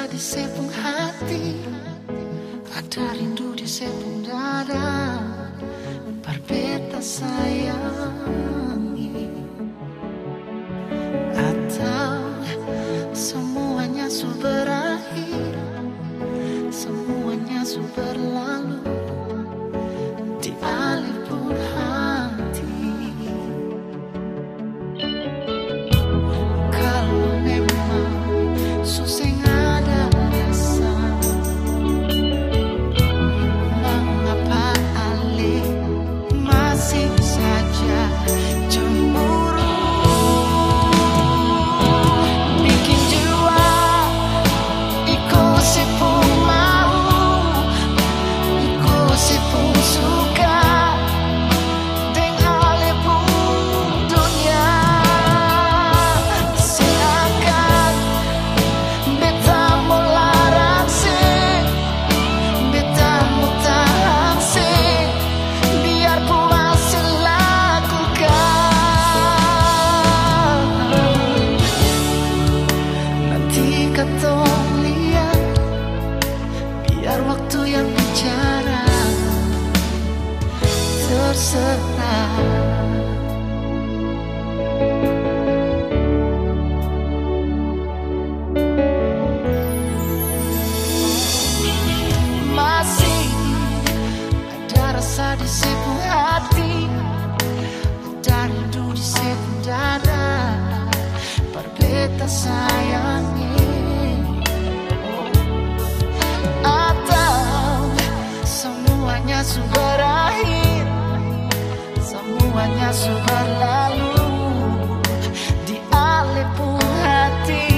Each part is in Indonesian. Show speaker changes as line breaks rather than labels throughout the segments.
rasa di sepung hati, ada rindu di sepung dada, berbeda sayangi. Atau semuanya sudah berakhir, semuanya sudah berlalu di alih pun hati. Kalau memang susah ada rasa, mengapa alih masih saja cemburu, bikin jiwa ikut sepung mau, ikut sepung suka dengan alih pun dunia. Seakan beta mau larang sih, beta mau tahan sih, biar puas lakukan. Nanti katong lihat, biar waktu yang bicara, terserah. Masih ada rasa di sepung hati, ada rindu di sepung dada, berbeda sayangi. Atau semuanya sudah berakhir, semuanya sudah berlalu di alih pun hati.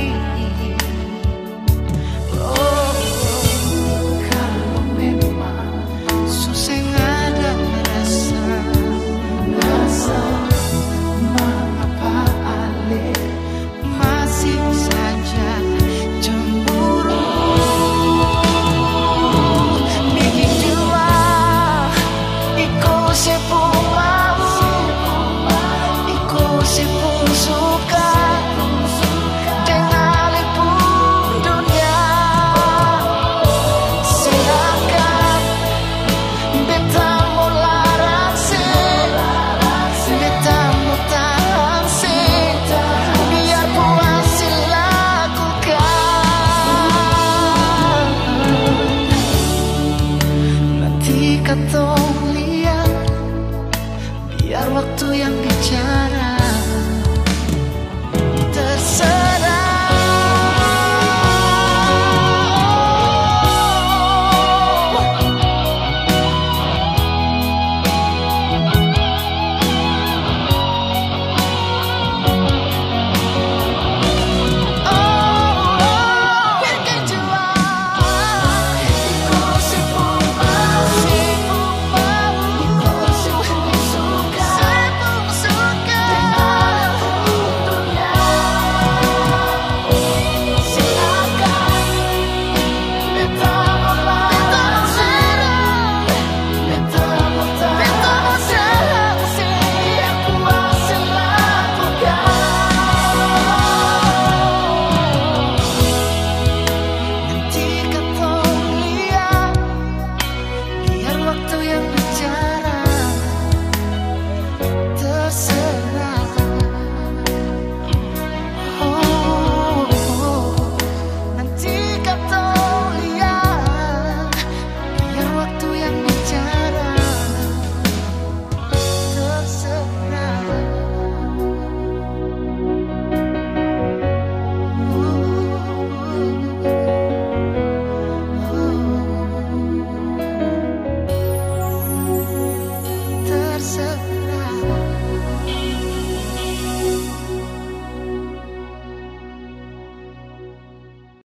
Oh, kalau memang susah ada rasa, mengapa alih masih saja cemburu, bikin jiwa ikut sepung mau, ikut sepung suka dengan alih pun dunia. Seakan beta mau larang sih, beta mau tahan sih, biar puas lakukan. Nanti kata